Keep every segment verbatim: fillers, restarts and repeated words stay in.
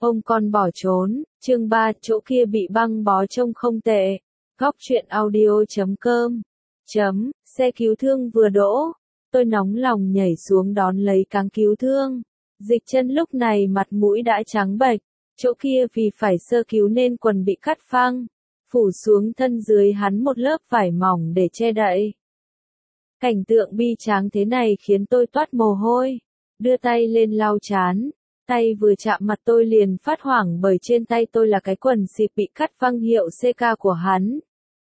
Ông con bỏ trốn, chương ba, chỗ kia bị băng bó trông không tệ. Góc truyện audio chấm com. Chấm, xe cứu thương vừa đỗ. Tôi nóng lòng nhảy xuống đón lấy cáng cứu thương. Dịch Chân lúc này mặt mũi đã trắng bệch. Chỗ kia vì phải sơ cứu nên quần bị cắt phăng. Phủ xuống thân dưới hắn một lớp vải mỏng để che đậy. Cảnh tượng bi tráng thế này khiến tôi toát mồ hôi. Đưa tay lên lau trán. Tay vừa chạm mặt tôi liền phát hoảng bởi trên tay tôi là cái quần xịp bị cắt phăng hiệu xê ca của hắn.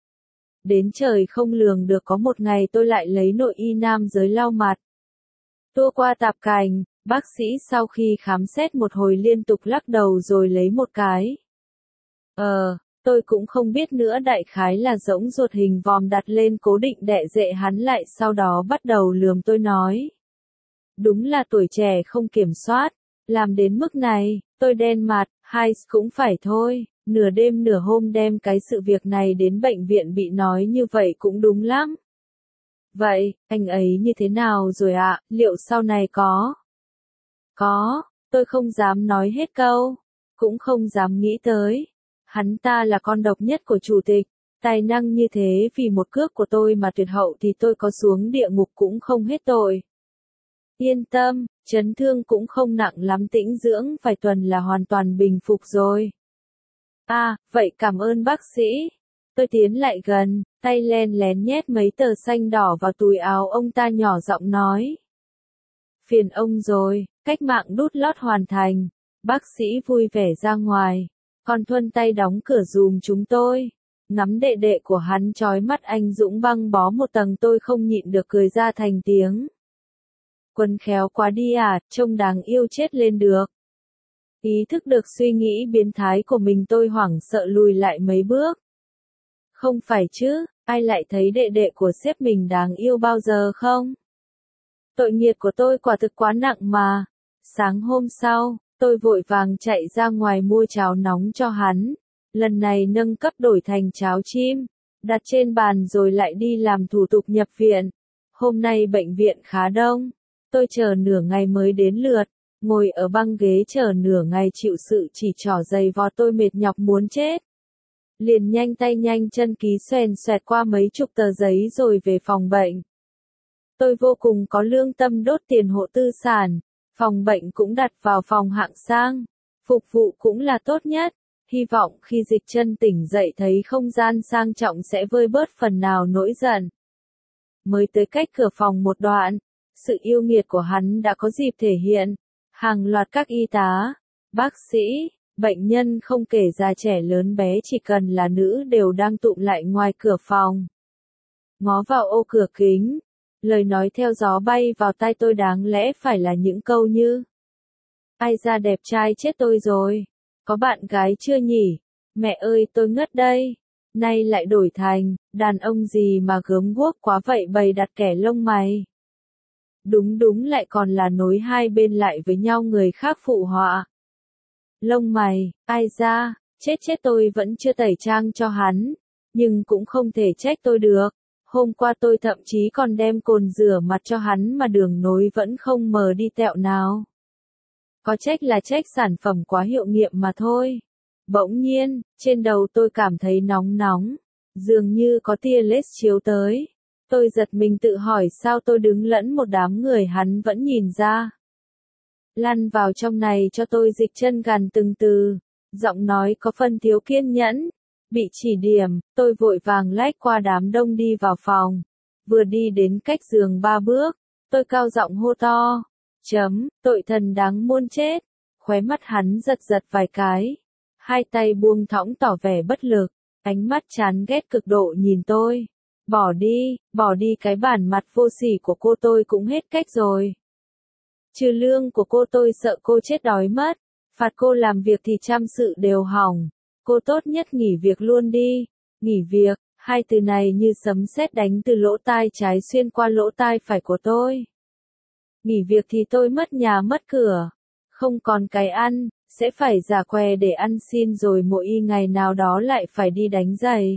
Đến trời không lường được có một ngày tôi lại lấy nội y nam giới lau mặt. Tua qua tạp cành, bác sĩ sau khi khám xét một hồi liên tục lắc đầu rồi lấy một cái. Ờ, tôi cũng không biết nữa, đại khái là rỗng ruột hình vòm đặt lên cố định đẻ dệ hắn lại, sau đó bắt đầu lườm tôi nói. Đúng là tuổi trẻ không kiểm soát. Làm đến mức này, tôi đen mặt, hai cũng phải thôi, nửa đêm nửa hôm đem cái sự việc này đến bệnh viện bị nói như vậy cũng đúng lắm. Vậy, anh ấy như thế nào rồi ạ, liệu sau này có? Có, tôi không dám nói hết câu, cũng không dám nghĩ tới. Hắn ta là con độc nhất của chủ tịch, tài năng như thế vì một cước của tôi mà tuyệt hậu thì tôi có xuống địa ngục cũng không hết tội. Yên tâm, chấn thương cũng không nặng lắm, tĩnh dưỡng vài tuần là hoàn toàn bình phục rồi. À, vậy cảm ơn bác sĩ. Tôi tiến lại gần, tay len lén nhét mấy tờ xanh đỏ vào túi áo ông ta, nhỏ giọng nói. Phiền ông rồi, cách mạng đút lót hoàn thành. Bác sĩ vui vẻ ra ngoài, còn Thuân tay đóng cửa giùm chúng tôi. Ngắm đệ đệ của hắn chói mắt anh dũng băng bó một tầng, tôi không nhịn được cười ra thành tiếng. Quân khéo quá đi à, trông đáng yêu chết lên được. Ý thức được suy nghĩ biến thái của mình, tôi hoảng sợ lùi lại mấy bước. Không phải chứ, ai lại thấy đệ đệ của sếp mình đáng yêu bao giờ không? Tội nghiệp của tôi quả thực quá nặng mà. Sáng hôm sau, tôi vội vàng chạy ra ngoài mua cháo nóng cho hắn. Lần này nâng cấp đổi thành cháo chim, đặt trên bàn rồi lại đi làm thủ tục nhập viện. Hôm nay bệnh viện khá đông. Tôi chờ nửa ngày mới đến lượt, ngồi ở băng ghế chờ nửa ngày chịu sự chỉ trỏ giày vò, tôi mệt nhọc muốn chết. Liền nhanh tay nhanh chân ký xoèn xoẹt qua mấy chục tờ giấy rồi về phòng bệnh. Tôi vô cùng có lương tâm đốt tiền hộ tư sản, phòng bệnh cũng đặt vào phòng hạng sang, phục vụ cũng là tốt nhất. Hy vọng khi Dịch Chân tỉnh dậy thấy không gian sang trọng sẽ vơi bớt phần nào nỗi giận. Mới tới cách cửa phòng một đoạn, sự yêu nghiệt của hắn đã có dịp thể hiện. Hàng loạt các y tá, bác sĩ, bệnh nhân không kể già trẻ lớn bé, chỉ cần là nữ đều đang tụm lại ngoài cửa phòng. Ngó vào ô cửa kính, lời nói theo gió bay vào tai tôi, đáng lẽ phải là những câu như: ai da đẹp trai chết tôi rồi, có bạn gái chưa nhỉ, mẹ ơi tôi ngất đây. Nay lại đổi thành, đàn ông gì mà gớm guốc quá vậy, bày đặt kẻ lông mày. Đúng đúng lại còn là nối hai bên lại với nhau, người khác phụ họa. Lông mày, ai da, chết chết tôi vẫn chưa tẩy trang cho hắn, nhưng cũng không thể trách tôi được. Hôm qua tôi thậm chí còn đem cồn rửa mặt cho hắn mà đường nối vẫn không mờ đi tẹo nào. Có trách là trách sản phẩm quá hiệu nghiệm mà thôi. Bỗng nhiên, trên đầu tôi cảm thấy nóng nóng, dường như có tia laser chiếu tới. Tôi giật mình tự hỏi sao tôi đứng lẫn một đám người hắn vẫn nhìn ra. Lăn vào trong này cho tôi, Dịch Chân gằn từng từ, giọng nói có phần thiếu kiên nhẫn. Bị chỉ điểm, tôi vội vàng lách qua đám đông đi vào phòng. Vừa đi đến cách giường ba bước, tôi cao giọng hô to. Chấm, tội thần đáng muôn chết. Khóe mắt hắn giật giật vài cái. Hai tay buông thõng tỏ vẻ bất lực, ánh mắt chán ghét cực độ nhìn tôi. Bỏ đi, bỏ đi, cái bản mặt vô sỉ của cô tôi cũng hết cách rồi. Trừ lương của cô tôi sợ cô chết đói mất, phạt cô làm việc thì trăm sự đều hỏng. Cô tốt nhất nghỉ việc luôn đi. Nghỉ việc, hai từ này như sấm sét đánh từ lỗ tai trái xuyên qua lỗ tai phải của tôi. Nghỉ việc thì tôi mất nhà mất cửa, không còn cái ăn, sẽ phải giả què để ăn xin, rồi mỗi y ngày nào đó lại phải đi đánh giày.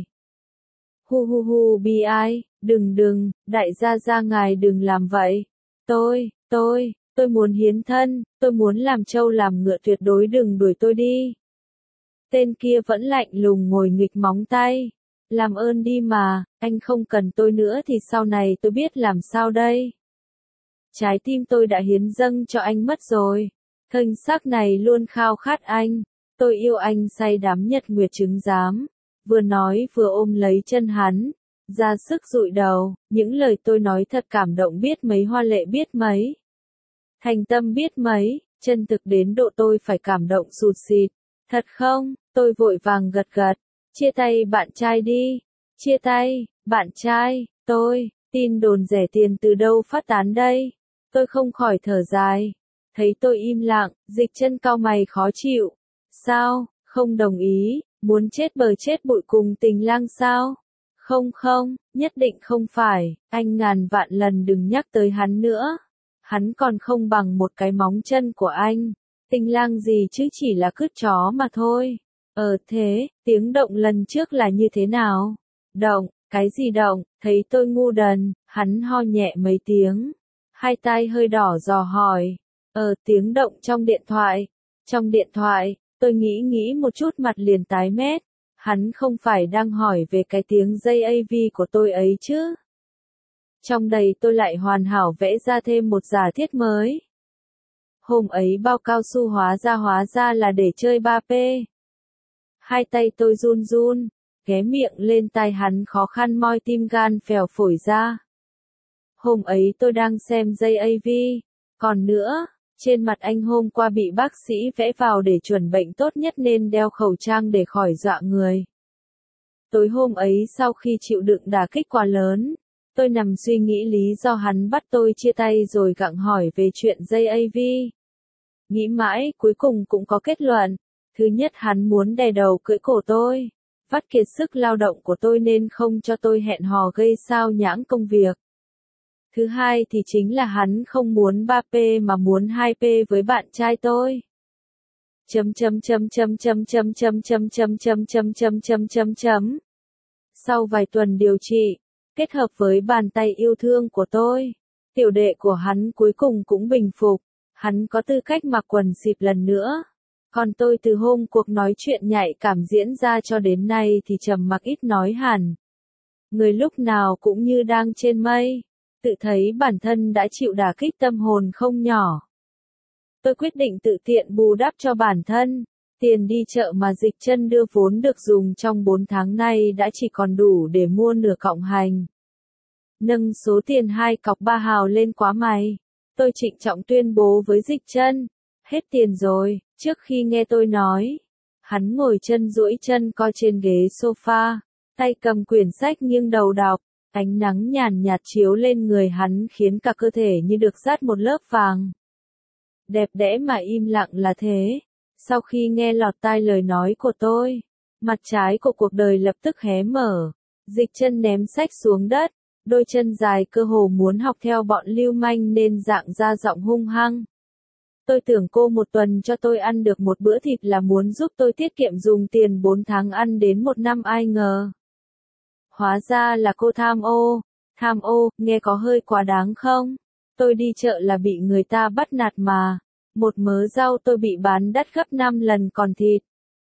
Hu hu hu, bi ai, đừng đừng, đại gia gia ngài đừng làm vậy. Tôi, tôi, Tôi muốn hiến thân, tôi muốn làm trâu làm ngựa, tuyệt đối đừng đuổi tôi đi. Tên kia vẫn lạnh lùng ngồi nghịch móng tay. Làm ơn đi mà, anh không cần tôi nữa thì sau này tôi biết làm sao đây. Trái tim tôi đã hiến dâng cho anh mất rồi. Thân xác này luôn khao khát anh. Tôi yêu anh say đắm nhật nguyệt chứng giám. Vừa nói vừa ôm lấy chân hắn. Ra sức dụi đầu, những lời tôi nói thật cảm động biết mấy, hoa lệ biết mấy. Thành tâm biết mấy, chân thực đến độ tôi phải cảm động sụt sịt. Thật không? Tôi vội vàng gật gật. Chia tay bạn trai đi. Chia tay, bạn trai, tôi, tin đồn rẻ tiền từ đâu phát tán đây? Tôi không khỏi thở dài. Thấy tôi im lặng, Dịch Chân cau mày khó chịu. Sao, không đồng ý, muốn chết bờ chết bụi cùng tình lang sao? Không không, nhất định không phải, anh ngàn vạn lần đừng nhắc tới hắn nữa. Hắn còn không bằng một cái móng chân của anh. Tình lang gì chứ, chỉ là cứt chó mà thôi. Ờ thế, tiếng động lần trước là như thế nào? Động, cái gì động? Thấy tôi ngu đần, hắn ho nhẹ mấy tiếng. Hai tai hơi đỏ dò hỏi. Ờ tiếng động trong điện thoại. Trong điện thoại, tôi nghĩ nghĩ một chút mặt liền tái mét. Hắn không phải đang hỏi về cái tiếng dây a vê của tôi ấy chứ? Trong đây tôi lại hoàn hảo vẽ ra thêm một giả thiết mới. Hôm ấy bao cao su hóa ra hóa ra là để chơi ba P. Hai tay tôi run run, ghé miệng lên tai hắn khó khăn moi tim gan phèo phổi ra. Hôm ấy tôi đang xem dây a vê. Còn nữa, trên mặt anh hôm qua bị bác sĩ vẽ vào để chuẩn bệnh tốt nhất nên đeo khẩu trang để khỏi dọa người. Tối hôm ấy sau khi chịu đựng đả kích quá lớn, tôi nằm suy nghĩ lý do hắn bắt tôi chia tay rồi gặng hỏi về chuyện dây a vê. Nghĩ mãi, cuối cùng cũng có kết luận. Thứ nhất, hắn muốn đè đầu cưỡi cổ tôi, vắt kiệt sức lao động của tôi nên không cho tôi hẹn hò gây sao nhãng công việc. Thứ hai thì chính là hắn không muốn ba P mà muốn hai P với bạn trai tôi. Chấm chấm chấm chấm chấm chấm chấm chấm chấm chấm chấm chấm chấm chấm chấm. Sau vài tuần điều trị, kết hợp với bàn tay yêu thương của tôi, tiểu đệ của hắn cuối cùng cũng bình phục. Hắn có tư cách mặc quần xịp lần nữa. Còn tôi từ hôm cuộc nói chuyện nhạy cảm diễn ra cho đến nay thì trầm mặc ít nói hẳn. Người lúc nào cũng như đang trên mây, tự thấy bản thân đã chịu đả kích tâm hồn không nhỏ. Tôi quyết định tự tiện bù đắp cho bản thân. Tiền đi chợ mà Dịch Chân đưa vốn được dùng trong bốn tháng nay đã chỉ còn đủ để mua nửa cọng hành. Nâng số tiền hai cọc ba hào lên quá mày. Tôi trịnh trọng tuyên bố với Dịch Chân. Hết tiền rồi. Trước khi nghe tôi nói, hắn ngồi chân duỗi chân co trên ghế sofa, tay cầm quyển sách nghiêng đầu đọc. Ánh nắng nhàn nhạt chiếu lên người hắn khiến cả cơ thể như được dát một lớp vàng. Đẹp đẽ mà im lặng là thế. Sau khi nghe lọt tai lời nói của tôi, mặt trái của cuộc đời lập tức hé mở. Dịch Chân ném sách xuống đất, đôi chân dài cơ hồ muốn học theo bọn lưu manh nên dạng ra giọng hung hăng. Tôi tưởng cô một tuần cho tôi ăn được một bữa thịt là muốn giúp tôi tiết kiệm dùng tiền bốn tháng ăn đến một năm, ai ngờ. Hóa ra là cô tham ô. Tham ô, nghe có hơi quá đáng không? Tôi đi chợ là bị người ta bắt nạt mà. Một mớ rau tôi bị bán đắt gấp năm lần còn thịt.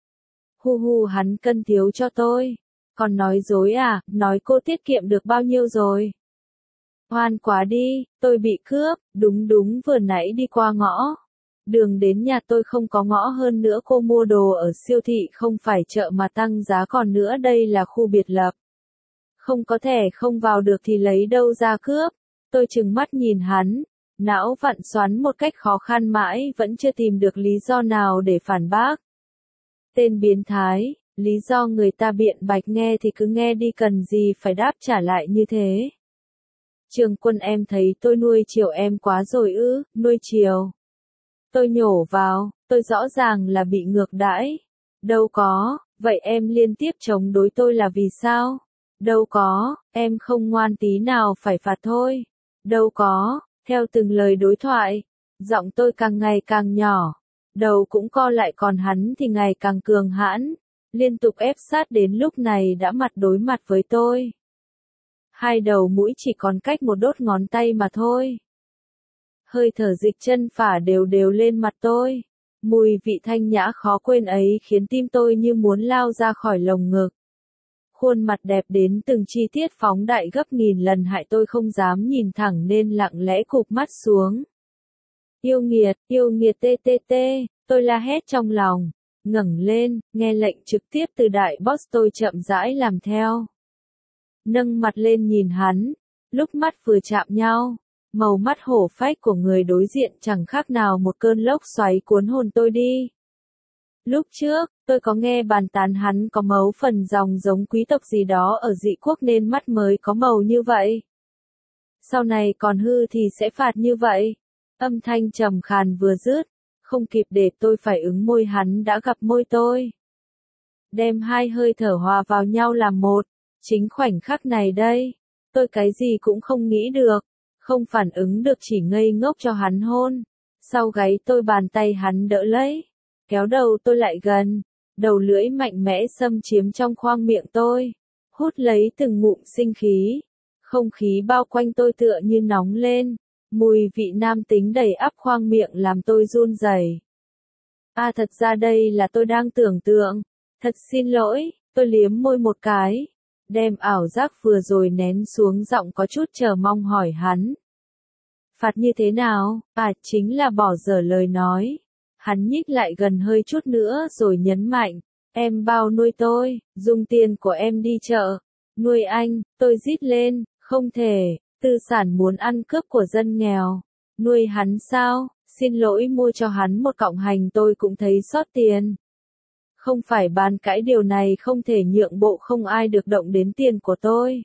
Hu hu, hắn cân thiếu cho tôi. Còn nói dối à, nói cô tiết kiệm được bao nhiêu rồi? Hoan quá đi, tôi bị cướp, đúng đúng vừa nãy đi qua ngõ. Đường đến nhà tôi không có ngõ, hơn nữa cô mua đồ ở siêu thị không phải chợ mà tăng giá, còn nữa đây là khu biệt lập. Không có thẻ không vào được thì lấy đâu ra cướp. Tôi trừng mắt nhìn hắn, não vặn xoắn một cách khó khăn mãi vẫn chưa tìm được lý do nào để phản bác. Tên biến thái, lý do người ta biện bạch nghe thì cứ nghe đi, cần gì phải đáp trả lại như thế. Trường Quân, em thấy tôi nuôi chiều em quá rồi ư? Nuôi chiều? Tôi nhổ vào, tôi rõ ràng là bị ngược đãi. Đâu có, vậy em liên tiếp chống đối tôi là vì sao? Đâu có, em không ngoan tí nào phải phạt thôi. Đâu có, theo từng lời đối thoại, giọng tôi càng ngày càng nhỏ, đầu cũng co lại, còn hắn thì ngày càng cường hãn, liên tục ép sát đến lúc này đã mặt đối mặt với tôi. Hai đầu mũi chỉ còn cách một đốt ngón tay mà thôi. hơi thở dịch chân phả đều đều lên mặt tôi. Mùi vị thanh nhã khó quên ấy khiến tim tôi như muốn lao ra khỏi lồng ngực. Khuôn mặt đẹp đến từng chi tiết phóng đại gấp nghìn lần hại tôi không dám nhìn thẳng nên lặng lẽ cụp mắt xuống. Yêu nghiệt, yêu nghiệt tê tê tê, tôi la hét trong lòng, ngẩng lên, nghe lệnh trực tiếp từ đại boss tôi chậm rãi làm theo. Nâng mặt lên nhìn hắn, lúc mắt vừa chạm nhau, màu mắt hổ phách của người đối diện chẳng khác nào một cơn lốc xoáy cuốn hồn tôi đi. Lúc trước, tôi có nghe bàn tán hắn có mấu phần dòng giống quý tộc gì đó ở dị quốc nên mắt mới có màu như vậy. Sau này còn hư thì sẽ phạt như vậy. Âm thanh trầm khàn vừa dứt, không kịp để tôi phải ứng môi hắn đã gặp môi tôi. Đem hai hơi thở hòa vào nhau làm một, chính khoảnh khắc này đây, tôi cái gì cũng không nghĩ được, không phản ứng được chỉ ngây ngốc cho hắn hôn. Sau gáy tôi bàn tay hắn đỡ lấy, kéo đầu tôi lại gần, đầu lưỡi mạnh mẽ xâm chiếm trong khoang miệng tôi, hút lấy từng ngụm sinh khí. Không khí bao quanh tôi tựa như nóng lên, mùi vị nam tính đầy ắp khoang miệng làm tôi run rẩy. À thật ra đây là tôi đang tưởng tượng, thật xin lỗi, tôi liếm môi một cái, đem ảo giác vừa rồi nén xuống giọng có chút chờ mong hỏi hắn. Phạt như thế nào? À chính là bỏ dở lời nói. Hắn nhích lại gần hơi chút nữa rồi nhấn mạnh, em bao nuôi tôi, dùng tiền của em đi chợ, nuôi anh. Tôi rít lên, không thể, tư sản muốn ăn cướp của dân nghèo, nuôi hắn sao? Xin lỗi mua cho hắn một cọng hành tôi cũng thấy xót tiền. Không phải bàn cãi điều này không thể nhượng bộ, không ai được động đến tiền của tôi.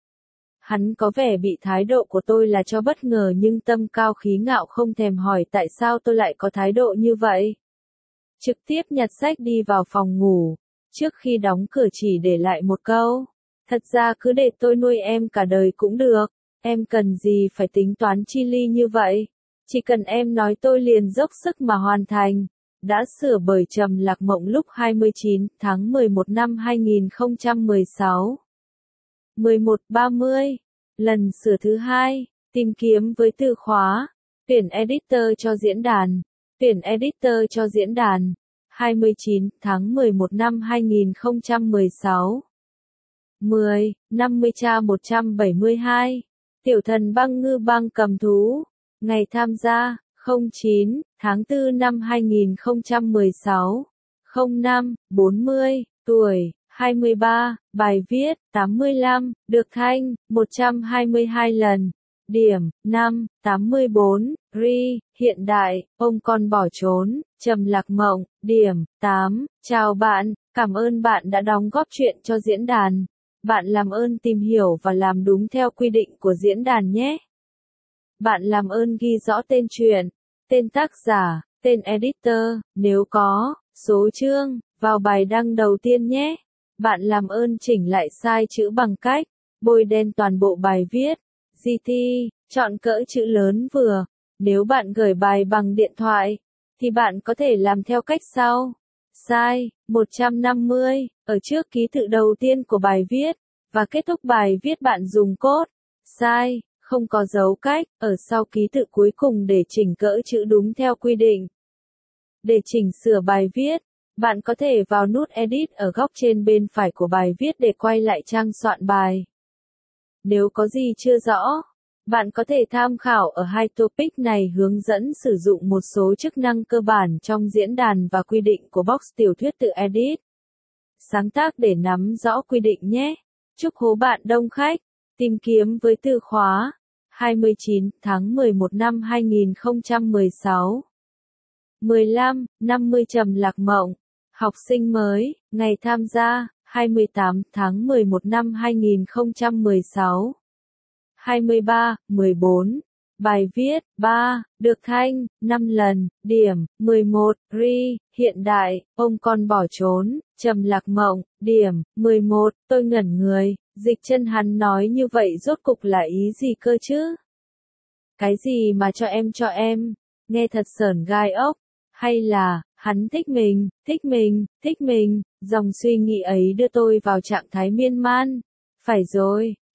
Hắn có vẻ bị thái độ của tôi là cho bất ngờ nhưng tâm cao khí ngạo không thèm hỏi tại sao tôi lại có thái độ như vậy. Trực tiếp nhặt sách đi vào phòng ngủ, trước khi đóng cửa chỉ để lại một câu. Thật ra cứ để tôi nuôi em cả đời cũng được, em cần gì phải tính toán chi ly như vậy. Chỉ cần em nói tôi liền dốc sức mà hoàn thành. Đã sửa bởi Trầm Lạc Mộng lúc hai mươi chín tháng mười một năm hai nghìn không trăm mười sáu. mười một ba mươi. Lần sửa thứ hai, tìm kiếm với từ khóa, tuyển editor cho diễn đàn, tuyển editor cho diễn đàn, hai mươi chín tháng mười một năm hai nghìn không trăm mười sáu. mười, năm mươi cha một trăm bảy mươi hai. Tiểu thần băng ngư băng cầm thú. Ngày tham gia, không chín, tháng tư năm hai nghìn không trăm mười sáu. không năm, bốn mươi, tuổi, hai mươi ba, bài viết, tám mươi lăm, được thanh, một trăm hai mươi hai lần. Điểm, năm, tám mươi bốn, ri, hiện đại, ông con bỏ trốn, Trầm Lạc Mộng, điểm, tám, chào bạn, cảm ơn bạn đã đóng góp chuyện cho diễn đàn. Bạn làm ơn tìm hiểu và làm đúng theo quy định của diễn đàn nhé. Bạn làm ơn ghi rõ tên truyện, tên tác giả, tên editor, nếu có, số chương, vào bài đăng đầu tiên nhé. Bạn làm ơn chỉnh lại sai chữ bằng cách bôi đen toàn bộ bài viết. giê tê, chọn cỡ chữ lớn vừa. Nếu bạn gửi bài bằng điện thoại, thì bạn có thể làm theo cách sau. Size, một trăm năm mươi, ở trước ký tự đầu tiên của bài viết, và kết thúc bài viết bạn dùng code. Size, không có dấu cách, ở sau ký tự cuối cùng để chỉnh cỡ chữ đúng theo quy định. Để chỉnh sửa bài viết, bạn có thể vào nút Edit ở góc trên bên phải của bài viết để quay lại trang soạn bài. Nếu có gì chưa rõ, bạn có thể tham khảo ở hai topic này hướng dẫn sử dụng một số chức năng cơ bản trong diễn đàn và quy định của box tiểu thuyết tự edit. Sáng tác để nắm rõ quy định nhé. Chúc hố bạn đông khách. Tìm kiếm với từ khóa hai mươi chín tháng mười một năm hai nghìn không trăm mười sáu. mười lăm, năm mươi Trầm Lạc Mộng. Học sinh mới, ngày tham gia, hai mươi tám tháng mười một năm hai nghìn không trăm mười sáu. hai mươi ba, mười bốn. Bài viết, ba, được thanh, năm lần, điểm, mười một, ri, hiện đại, ông con bỏ trốn, Trầm Lạc Mộng, điểm, mười một, tôi ngẩn người, dịch chân hắn nói như vậy rốt cục là ý gì cơ chứ? Cái gì mà cho em cho em, nghe thật sởn gai ốc, hay là, hắn thích mình, thích mình, thích mình, dòng suy nghĩ ấy đưa tôi vào trạng thái miên man. Phải rồi,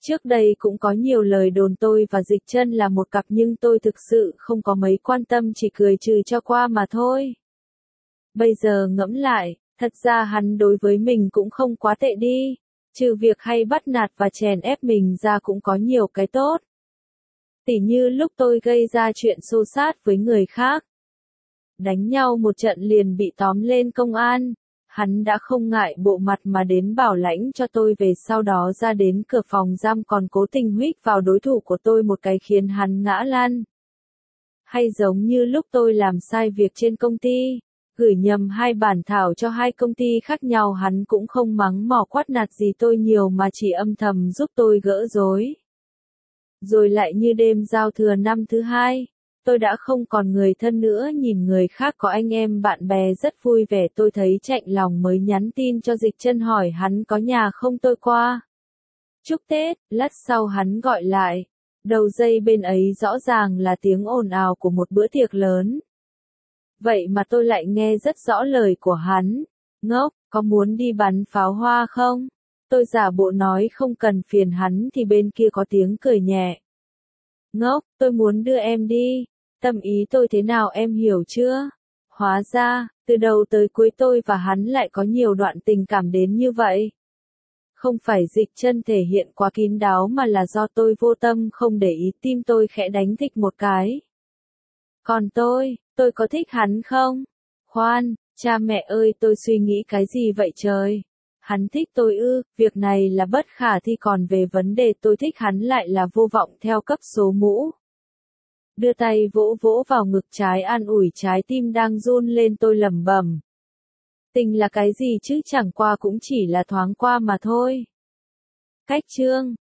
Trước đây cũng có nhiều lời đồn tôi và Dịch Chân là một cặp nhưng tôi thực sự không có mấy quan tâm, chỉ cười trừ cho qua mà thôi. Bây giờ ngẫm lại, thật ra hắn đối với mình cũng không quá tệ đi. Trừ việc hay bắt nạt và chèn ép mình ra cũng có nhiều cái tốt. Tỉ như lúc tôi gây ra chuyện xô xát với người khác. Đánh nhau một trận liền bị tóm lên công an. Hắn đã không ngại bộ mặt mà đến bảo lãnh cho tôi về, sau đó ra đến cửa phòng giam còn cố tình huých vào đối thủ của tôi một cái khiến hắn ngã lăn. Hay giống như lúc tôi làm sai việc trên công ty, gửi nhầm hai bản thảo cho hai công ty khác nhau, hắn cũng không mắng mỏ quát nạt gì tôi nhiều mà chỉ âm thầm giúp tôi gỡ rối. Rồi lại như đêm giao thừa năm thứ hai, tôi đã không còn người thân nữa, nhìn người khác có anh em bạn bè rất vui vẻ, tôi thấy chạnh lòng mới nhắn tin cho Dịch Chân hỏi hắn có nhà không tôi qua. Chúc Tết, lát sau hắn gọi lại. Đầu dây bên ấy rõ ràng là tiếng ồn ào của một bữa tiệc lớn. Vậy mà tôi lại nghe rất rõ lời của hắn. Ngốc, có muốn đi bắn pháo hoa không? Tôi giả bộ nói không cần phiền hắn thì bên kia có tiếng cười nhẹ. Ngốc, tôi muốn đưa em đi. Tâm ý tôi thế nào em hiểu chưa? Hóa ra, từ đầu tới cuối tôi và hắn lại có nhiều đoạn tình cảm đến như vậy. Không phải Dịch Chân thể hiện quá kín đáo mà là do tôi vô tâm không để ý, tim tôi khẽ đánh thịch một cái. Còn tôi, tôi có thích hắn không? Khoan, cha mẹ ơi, tôi suy nghĩ cái gì vậy trời? Hắn thích tôi ư, việc này là bất khả thi, còn về vấn đề tôi thích hắn lại là vô vọng theo cấp số mũ. Đưa tay vỗ vỗ vào ngực trái an ủi trái tim đang run lên, tôi lẩm bẩm. Tình là cái gì chứ, chẳng qua cũng chỉ là thoáng qua mà thôi. Cách chương